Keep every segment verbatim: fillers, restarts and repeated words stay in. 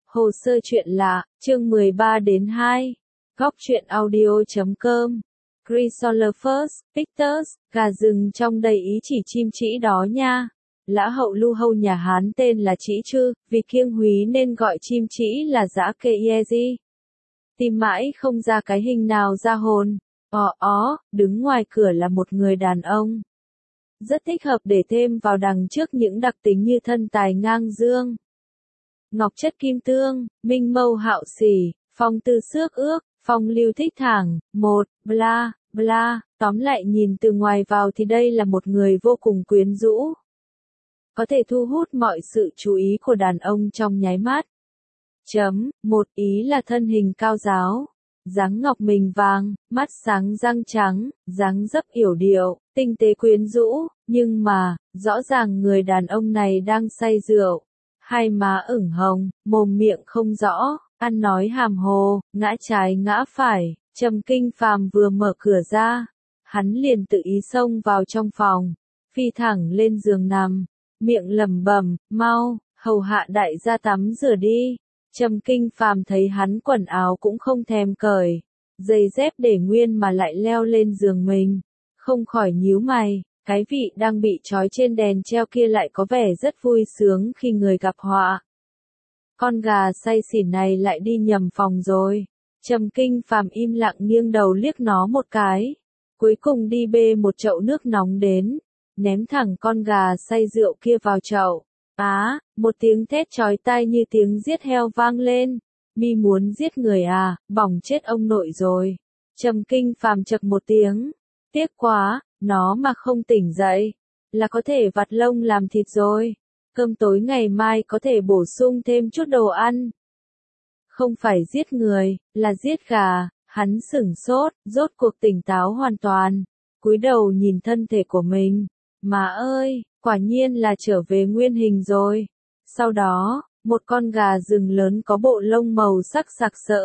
Hồ sơ chuyện lạ, chương mười ba đến hai. Góc truyện audio chấm com. Chrysolepus, Pictus, gà rừng trong đây ý chỉ chim trĩ đó nha. Lã hậu lưu hâu nhà Hán tên là Trĩ Trư, vì kiêng húy nên gọi chim trĩ là dã kê iezi. Tìm mãi không ra cái hình nào ra hồn. Ó ó, đứng ngoài cửa là một người đàn ông. Rất thích hợp để thêm vào đằng trước những đặc tính như thân tài ngang dương, ngọc chất kim tương, minh mâu hạo sỉ, phong tư xước ước, phong lưu thích thẳng, một, bla, bla, tóm lại nhìn từ ngoài vào thì đây là một người vô cùng quyến rũ. Có thể thu hút mọi sự chú ý của đàn ông trong nháy mắt. Chấm, một ý là thân hình cao ráo, dáng ngọc mình vàng, mắt sáng răng trắng, dáng dấp yểu điệu, tinh tế quyến rũ, nhưng mà, rõ ràng người đàn ông này đang say rượu. Hai má ửng hồng, mồm miệng không rõ, ăn nói hàm hồ, ngã trái ngã phải. Trầm Kinh Phàm vừa mở cửa ra, hắn liền tự ý xông vào trong phòng, phi thẳng lên giường nằm, miệng lẩm bẩm, mau, hầu hạ đại gia tắm rửa đi. Trầm Kinh Phàm thấy hắn quần áo cũng không thèm cởi, giày dép để nguyên mà lại leo lên giường mình, không khỏi nhíu mày. Cái vị đang bị trói trên đèn treo kia lại có vẻ rất vui sướng khi người gặp họa. Con gà say xỉn này lại đi nhầm phòng rồi. Trầm Kinh Phàm im lặng nghiêng đầu liếc nó một cái. Cuối cùng đi bê một chậu nước nóng đến, ném thẳng con gà say rượu kia vào chậu. Á, một tiếng thét chói tai như tiếng giết heo vang lên. Mi muốn giết người à, bỏng chết ông nội rồi. Trầm Kinh Phàm chậc một tiếng. Tiếc quá. Nó mà không tỉnh dậy, là có thể vặt lông làm thịt rồi. Cơm tối ngày mai có thể bổ sung thêm chút đồ ăn. Không phải giết người, là giết gà. Hắn sửng sốt, rốt cuộc tỉnh táo hoàn toàn. Cúi đầu nhìn thân thể của mình. Má ơi, quả nhiên là trở về nguyên hình rồi. Sau đó, một con gà rừng lớn có bộ lông màu sắc sặc sỡ,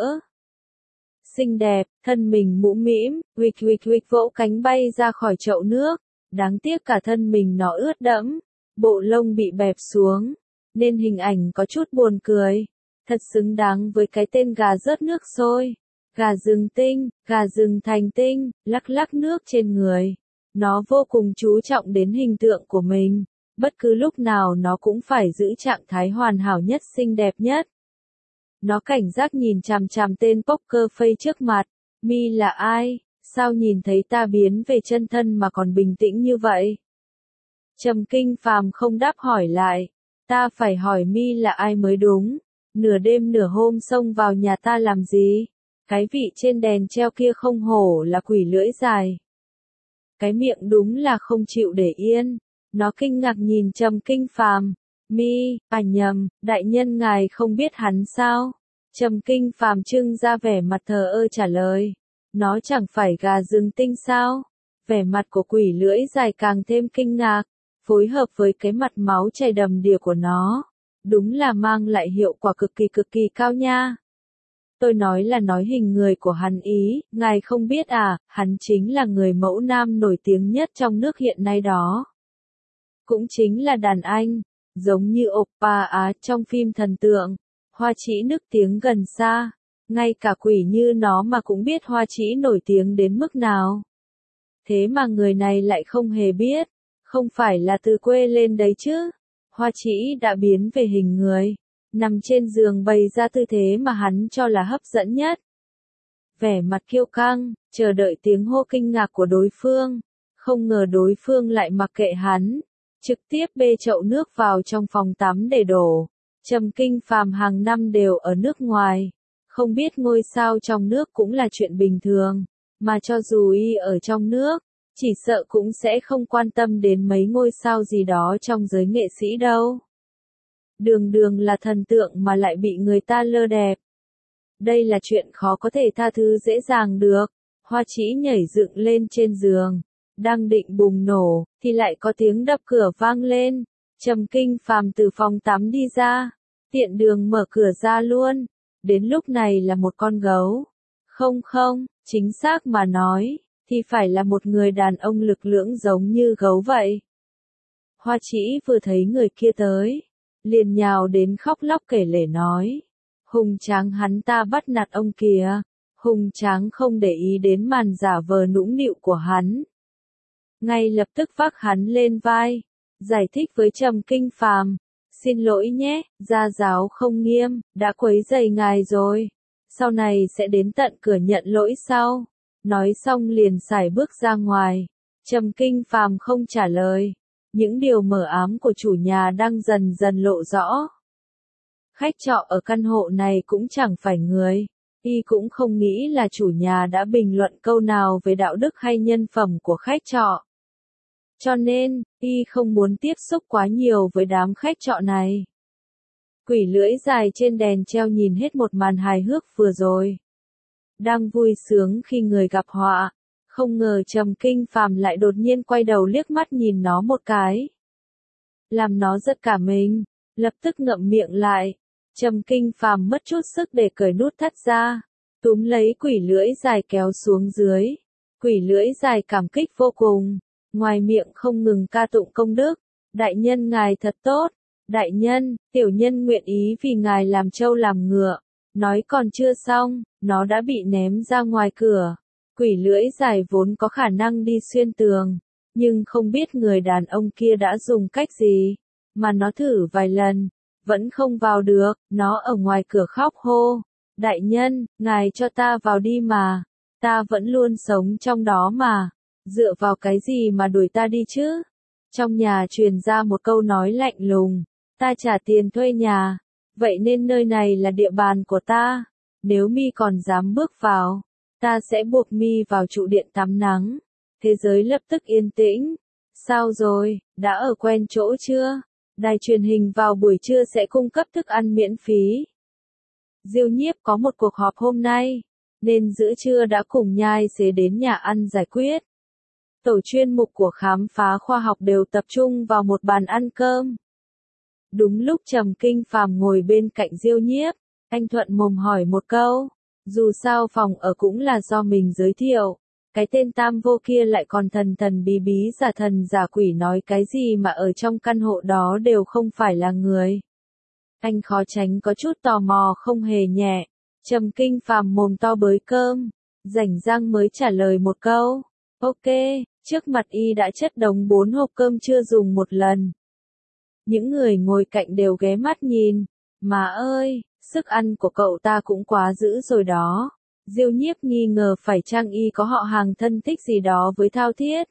xinh đẹp, thân mình mũm mĩm, huỵch huỵch huỵch vỗ cánh bay ra khỏi chậu nước. Đáng tiếc cả thân mình nó ướt đẫm, bộ lông bị bẹp xuống, nên hình ảnh có chút buồn cười. Thật xứng đáng với cái tên gà rớt nước sôi. Gà rừng tinh, gà rừng thành tinh, lắc lắc nước trên người. Nó vô cùng chú trọng đến hình tượng của mình. Bất cứ lúc nào nó cũng phải giữ trạng thái hoàn hảo nhất, xinh đẹp nhất. Nó cảnh giác nhìn chằm chằm tên poker face trước mặt. Mi là ai? Sao nhìn thấy ta biến về chân thân mà còn bình tĩnh như vậy? Trầm Kinh Phàm không đáp hỏi lại. Ta phải hỏi Mi là ai mới đúng. Nửa đêm nửa hôm xông vào nhà ta làm gì? Cái vị trên đèn treo kia không hổ là quỷ lưỡi dài. Cái miệng đúng là không chịu để yên. Nó kinh ngạc nhìn Trầm Kinh Phàm. Mi, à nhầm, đại nhân ngài không biết hắn sao? Trầm Kinh Phàm trưng ra vẻ mặt thờ ơ trả lời. Nó chẳng phải gà rừng tinh sao? Vẻ mặt của quỷ lưỡi dài càng thêm kinh ngạc, phối hợp với cái mặt máu chảy đầm đìa của nó. Đúng là mang lại hiệu quả cực kỳ cực kỳ cao nha. Tôi nói là nói hình người của hắn ý, ngài không biết à, hắn chính là người mẫu nam nổi tiếng nhất trong nước hiện nay đó. Cũng chính là đàn anh. Giống như Oppa Á trong phim thần tượng, Hoa Trĩ nức tiếng gần xa, ngay cả quỷ như nó mà cũng biết Hoa Trĩ nổi tiếng đến mức nào. Thế mà người này lại không hề biết, không phải là từ quê lên đấy chứ. Hoa Trĩ đã biến về hình người, nằm trên giường bày ra tư thế mà hắn cho là hấp dẫn nhất. Vẻ mặt kiêu căng, chờ đợi tiếng hô kinh ngạc của đối phương, không ngờ đối phương lại mặc kệ hắn. Trực tiếp bê chậu nước vào trong phòng tắm để đổ. Trầm Kinh Phàm hàng năm đều ở nước ngoài, không biết ngôi sao trong nước cũng là chuyện bình thường, mà cho dù y ở trong nước, chỉ sợ cũng sẽ không quan tâm đến mấy ngôi sao gì đó trong giới nghệ sĩ đâu. Đường đường là thần tượng mà lại bị người ta lơ đẹp. Đây là chuyện khó có thể tha thứ dễ dàng được. Hoa Trĩ nhảy dựng lên trên giường, đang định bùng nổ, thì lại có tiếng đập cửa vang lên. Trầm Kinh Phàm từ phòng tắm đi ra, tiện đường mở cửa ra luôn. Đến lúc này là một con gấu. Không không, chính xác mà nói, thì phải là một người đàn ông lực lưỡng giống như gấu vậy. Hoa Trĩ vừa thấy người kia tới, liền nhào đến khóc lóc kể lể nói. Hùng Tráng hắn ta bắt nạt ông kìa. Hùng Tráng không để ý đến màn giả vờ nũng nịu của hắn. Ngay lập tức vác hắn lên vai, giải thích với Trầm Kinh Phàm, xin lỗi nhé, gia giáo không nghiêm, đã quấy rầy ngài rồi. Sau này sẽ đến tận cửa nhận lỗi sau. Nói xong liền sải bước ra ngoài. Trầm Kinh Phàm không trả lời. Những điều mờ ám của chủ nhà đang dần dần lộ rõ. Khách trọ ở căn hộ này cũng chẳng phải người. Y cũng không nghĩ là chủ nhà đã bình luận câu nào về đạo đức hay nhân phẩm của khách trọ. Cho nên, Y không muốn tiếp xúc quá nhiều với đám khách trọ này. Quỷ lưỡi dài trên đèn treo nhìn hết một màn hài hước vừa rồi. Đang vui sướng khi người gặp họa, không ngờ Trầm Kinh Phàm lại đột nhiên quay đầu liếc mắt nhìn nó một cái. Làm nó giật cả mình, lập tức ngậm miệng lại. Trầm Kinh Phàm mất chút sức để cởi nút thắt ra, túm lấy quỷ lưỡi dài kéo xuống dưới. Quỷ lưỡi dài cảm kích vô cùng, ngoài miệng không ngừng ca tụng công đức. Đại nhân ngài thật tốt, đại nhân, tiểu nhân nguyện ý vì ngài làm trâu làm ngựa. Nói còn chưa xong, nó đã bị ném ra ngoài cửa. Quỷ lưỡi dài vốn có khả năng đi xuyên tường, nhưng không biết người đàn ông kia đã dùng cách gì, mà nó thử vài lần, vẫn không vào được. Nó ở ngoài cửa khóc hô, đại nhân, ngài cho ta vào đi mà, ta vẫn luôn sống trong đó mà, dựa vào cái gì mà đuổi ta đi chứ? Trong nhà truyền ra một câu nói lạnh lùng, ta trả tiền thuê nhà, vậy nên nơi này là địa bàn của ta, nếu mi còn dám bước vào, ta sẽ buộc mi vào trụ điện tắm nắng. Thế giới lập tức yên tĩnh. Sao rồi, đã ở quen chỗ chưa? Đài truyền hình vào buổi trưa sẽ cung cấp thức ăn miễn phí. Diêu Nhiếp có một cuộc họp hôm nay, nên giữa trưa đã cùng Nhai Xế đến nhà ăn giải quyết. Tổ chuyên mục của khám phá khoa học đều tập trung vào một bàn ăn cơm. Đúng lúc Trầm Kinh Phàm ngồi bên cạnh Diêu Nhiếp, anh thuận mồm hỏi một câu. Dù sao phòng ở cũng là do mình giới thiệu, cái tên tam vô kia lại còn thần thần bí bí giả thần giả quỷ nói cái gì mà ở trong căn hộ đó đều không phải là người. Anh khó tránh có chút tò mò không hề nhẹ. Trầm Kinh Phàm mồm to bới cơm, rảnh rang mới trả lời một câu. Ok, trước mặt Y đã chất đống bốn hộp cơm chưa dùng một lần. Những người ngồi cạnh đều ghé mắt nhìn. Má ơi, sức ăn của cậu ta cũng quá dữ rồi đó. Diêu Nhiếp nghi ngờ phải chăng Y có họ hàng thân thích gì đó với Thao Thiết.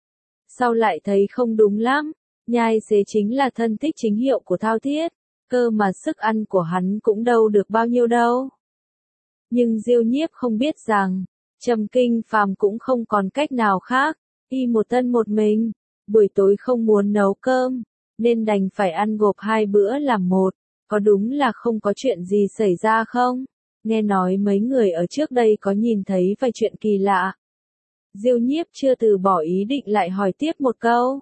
Sau lại thấy không đúng lắm, Nhai Xế chính là thân thích chính hiệu của Thao Thiết, cơ mà sức ăn của hắn cũng đâu được bao nhiêu đâu. Nhưng Diêu Nhiếp không biết rằng, Trầm Kinh Phàm cũng không còn cách nào khác, Y một thân một mình, buổi tối không muốn nấu cơm, nên đành phải ăn gộp hai bữa làm một. Có đúng là không có chuyện gì xảy ra không? Nghe nói mấy người ở trước đây có nhìn thấy vài chuyện kỳ lạ. Diêu Nhiếp chưa từ bỏ ý định lại hỏi tiếp một câu.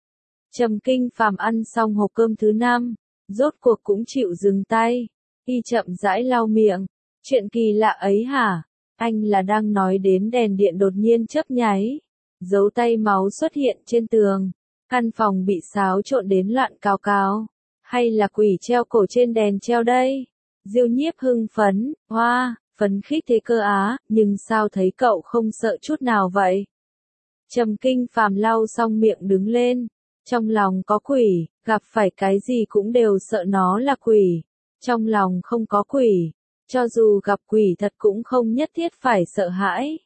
Trầm Kinh Phàm ăn xong hộp cơm thứ năm, rốt cuộc cũng chịu dừng tay. Y chậm rãi lau miệng. Chuyện kỳ lạ ấy hả? Anh là đang nói đến đèn điện đột nhiên chớp nháy. Dấu tay máu xuất hiện trên tường. Căn phòng bị xáo trộn đến loạn cào cào. Hay là quỷ treo cổ trên đèn treo đây? Diêu Nhiếp hưng phấn, hoa, phấn khích thế cơ á, nhưng sao thấy cậu không sợ chút nào vậy? Trầm Kinh Phàm lau xong miệng đứng lên, trong lòng có quỷ, gặp phải cái gì cũng đều sợ nó là quỷ. Trong lòng không có quỷ, cho dù gặp quỷ thật cũng không nhất thiết phải sợ hãi.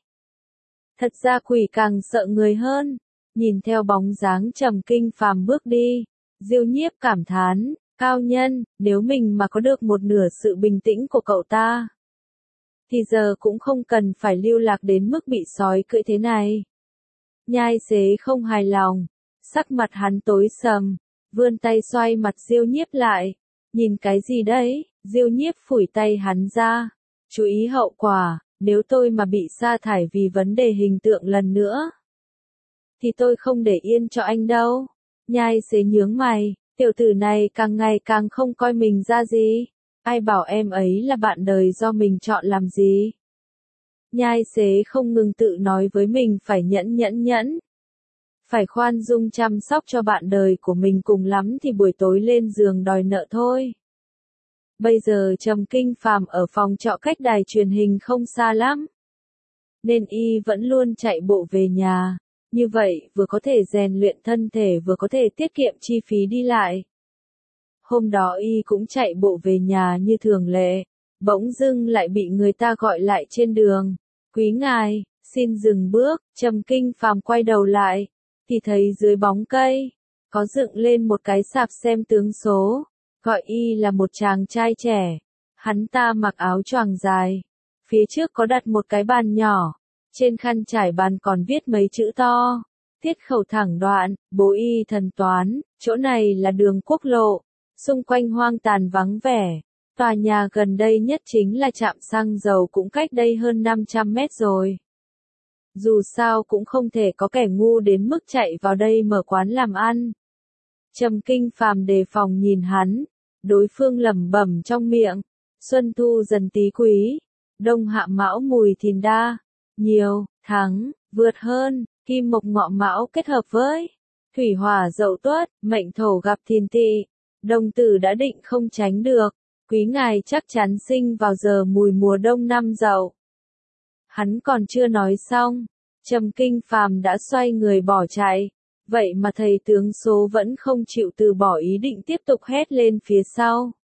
Thật ra quỷ càng sợ người hơn. Nhìn theo bóng dáng Trầm Kinh Phàm bước đi, Diêu Nhiếp cảm thán, cao nhân, nếu mình mà có được một nửa sự bình tĩnh của cậu ta, thì giờ cũng không cần phải lưu lạc đến mức bị sói cưỡi thế này. Nhai Xế không hài lòng, sắc mặt hắn tối sầm, vươn tay xoay mặt Diêu Nhiếp lại. Nhìn cái gì đấy? Diêu Nhiếp phủi tay hắn ra. Chú ý hậu quả, nếu tôi mà bị sa thải vì vấn đề hình tượng lần nữa, thì tôi không để yên cho anh đâu. Nhai Xế nhướng mày, tiểu tử này càng ngày càng không coi mình ra gì. Ai bảo em ấy là bạn đời do mình chọn làm gì? Nhai Xế không ngừng tự nói với mình phải nhẫn nhẫn nhẫn. Phải khoan dung chăm sóc cho bạn đời của mình, cùng lắm thì buổi tối lên giường đòi nợ thôi. Bây giờ Trầm Kinh Phàm ở phòng trọ cách đài truyền hình không xa lắm, nên y vẫn luôn chạy bộ về nhà. Như vậy, vừa có thể rèn luyện thân thể vừa có thể tiết kiệm chi phí đi lại. Hôm đó y cũng chạy bộ về nhà như thường lệ, bỗng dưng lại bị người ta gọi lại trên đường. Quý ngài, xin dừng bước. Trầm Kinh Phàm quay đầu lại, thì thấy dưới bóng cây, có dựng lên một cái sạp xem tướng số, gọi y là một chàng trai trẻ. Hắn ta mặc áo choàng dài, phía trước có đặt một cái bàn nhỏ, trên khăn trải bàn còn viết mấy chữ to: Tiết khẩu thẳng đoạn, bố y thần toán. Chỗ này là đường quốc lộ, xung quanh hoang tàn vắng vẻ. Tòa nhà gần đây nhất chính là trạm xăng dầu, cũng cách đây hơn năm trăm mét rồi. Dù sao cũng không thể có kẻ ngu đến mức chạy vào đây mở quán làm ăn. Trầm Kinh Phàm đề phòng nhìn hắn, đối phương lẩm bẩm trong miệng: Xuân thu dần tý quý, đông hạ mão mùi thìn đa, nhiều, thắng, vượt hơn, kim mộc ngọ mão kết hợp với thủy hỏa dậu tuất, mệnh thổ gặp thìn tỵ, đồng tử đã định không tránh được. Quý ngài chắc chắn sinh vào giờ mùi mùa đông năm Dậu. Hắn còn chưa nói xong, Trầm Kinh Phàm đã xoay người bỏ chạy. Vậy mà thầy tướng số vẫn không chịu từ bỏ ý định tiếp tục hét lên phía sau: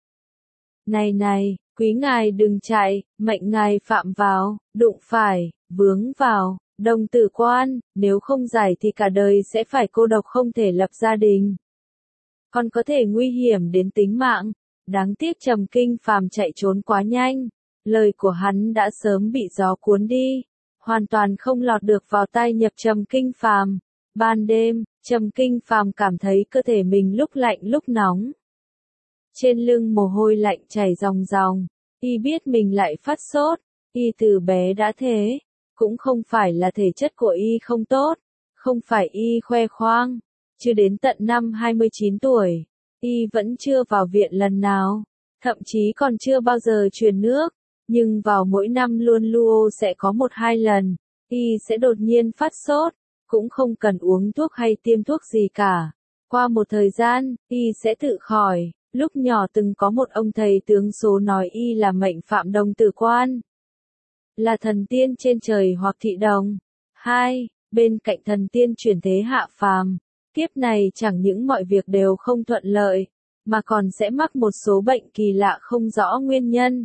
Này này, quý ngài đừng chạy, mệnh ngài phạm vào, đụng phải, vướng vào, đồng tử quan, nếu không giải thì cả đời sẽ phải cô độc không thể lập gia đình. Còn có thể nguy hiểm đến tính mạng. Đáng tiếc Trầm Kinh Phàm chạy trốn quá nhanh, lời của hắn đã sớm bị gió cuốn đi, hoàn toàn không lọt được vào tai nhập Trầm Kinh Phàm. Ban đêm, Trầm Kinh Phàm cảm thấy cơ thể mình lúc lạnh lúc nóng. Trên lưng mồ hôi lạnh chảy ròng ròng, y biết mình lại phát sốt, y từ bé đã thế, cũng không phải là thể chất của y không tốt, không phải y khoe khoang, chưa đến tận năm hai mươi chín tuổi. Y vẫn chưa vào viện lần nào, thậm chí còn chưa bao giờ truyền nước, nhưng vào mỗi năm luôn luôn sẽ có một hai lần, y sẽ đột nhiên phát sốt, cũng không cần uống thuốc hay tiêm thuốc gì cả. Qua một thời gian, y sẽ tự khỏi. Lúc nhỏ từng có một ông thầy tướng số nói y là mệnh phạm đồng tử quan, là thần tiên trên trời hoặc thị đồng. Hai, bên cạnh thần tiên chuyển thế hạ phàm. Tiếp này chẳng những mọi việc đều không thuận lợi, mà còn sẽ mắc một số bệnh kỳ lạ không rõ nguyên nhân.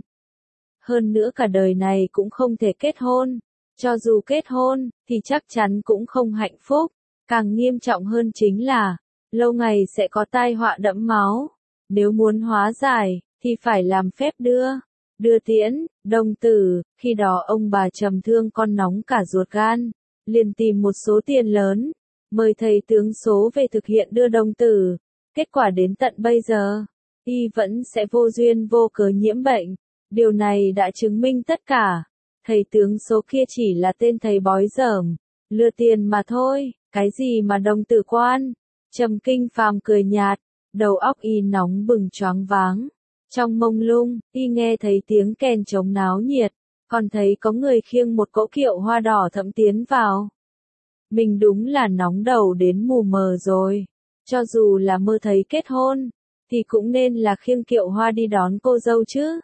Hơn nữa cả đời này cũng không thể kết hôn, cho dù kết hôn, thì chắc chắn cũng không hạnh phúc. Càng nghiêm trọng hơn chính là, lâu ngày sẽ có tai họa đẫm máu. Nếu muốn hóa giải, thì phải làm phép đưa, đưa tiễn, đồng tử. Khi đó ông bà trầm thương con nóng cả ruột gan, liền tìm một số tiền lớn, mời thầy tướng số về thực hiện đưa đồng tử. Kết quả đến tận bây giờ, y vẫn sẽ vô duyên vô cớ nhiễm bệnh. Điều này đã chứng minh tất cả. Thầy tướng số kia chỉ là tên thầy bói dởm, lừa tiền mà thôi. Cái gì mà đồng tử quan? Trầm Kinh Phàm cười nhạt, đầu óc y nóng bừng choáng váng. Trong mông lung, y nghe thấy tiếng kèn trống náo nhiệt, còn thấy có người khiêng một cỗ kiệu hoa đỏ thẫm tiến vào. Mình đúng là nóng đầu đến mù mờ rồi. Cho dù là mơ thấy kết hôn, thì cũng nên là khiêng kiệu hoa đi đón cô dâu chứ.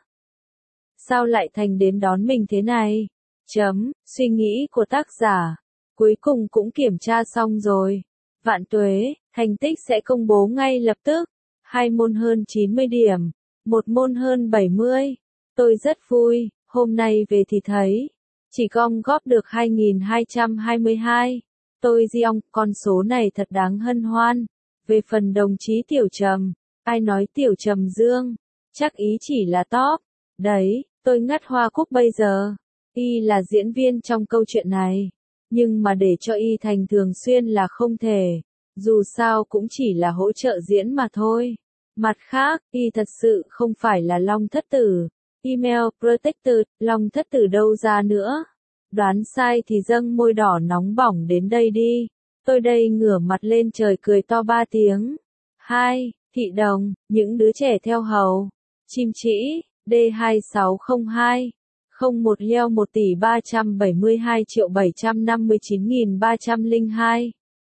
Sao lại thành đến đón mình thế này? Chấm, suy nghĩ của tác giả. Cuối cùng cũng kiểm tra xong rồi. Vạn tuế, thành tích sẽ công bố ngay lập tức. Hai môn hơn chín mươi điểm, một môn hơn bảy mươi. Tôi rất vui, hôm nay về thì thấy, chỉ gom góp được hai nghìn hai trăm hai mươi hai. Tôi giong, con số này thật đáng hân hoan. Về phần đồng chí Tiểu Trầm, ai nói Tiểu Trầm Dương, chắc ý chỉ là top. Đấy, tôi ngắt hoa cúc bây giờ. Y là diễn viên trong câu chuyện này, nhưng mà để cho y thành thường xuyên là không thể. Dù sao cũng chỉ là hỗ trợ diễn mà thôi. Mặt khác, y thật sự không phải là Long Thất Tử. Email Protector, Long Thất Tử đâu ra nữa. Đoán sai thì dâng môi đỏ nóng bỏng đến đây đi. Tôi đây ngửa mặt lên trời cười to ba tiếng. Hai, thị đồng, những đứa trẻ theo hầu. Chim trĩ, D hai sáu không hai, không một leo một tỷ ba trăm bảy mươi hai triệu bảy trăm năm mươi chín nghìn ba trăm lẻ hai.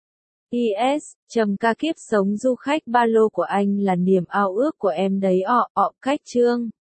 i ét, trầm ca kiếp sống du khách ba lô của anh là niềm ao ước của em đấy ọ, ọ cách chương.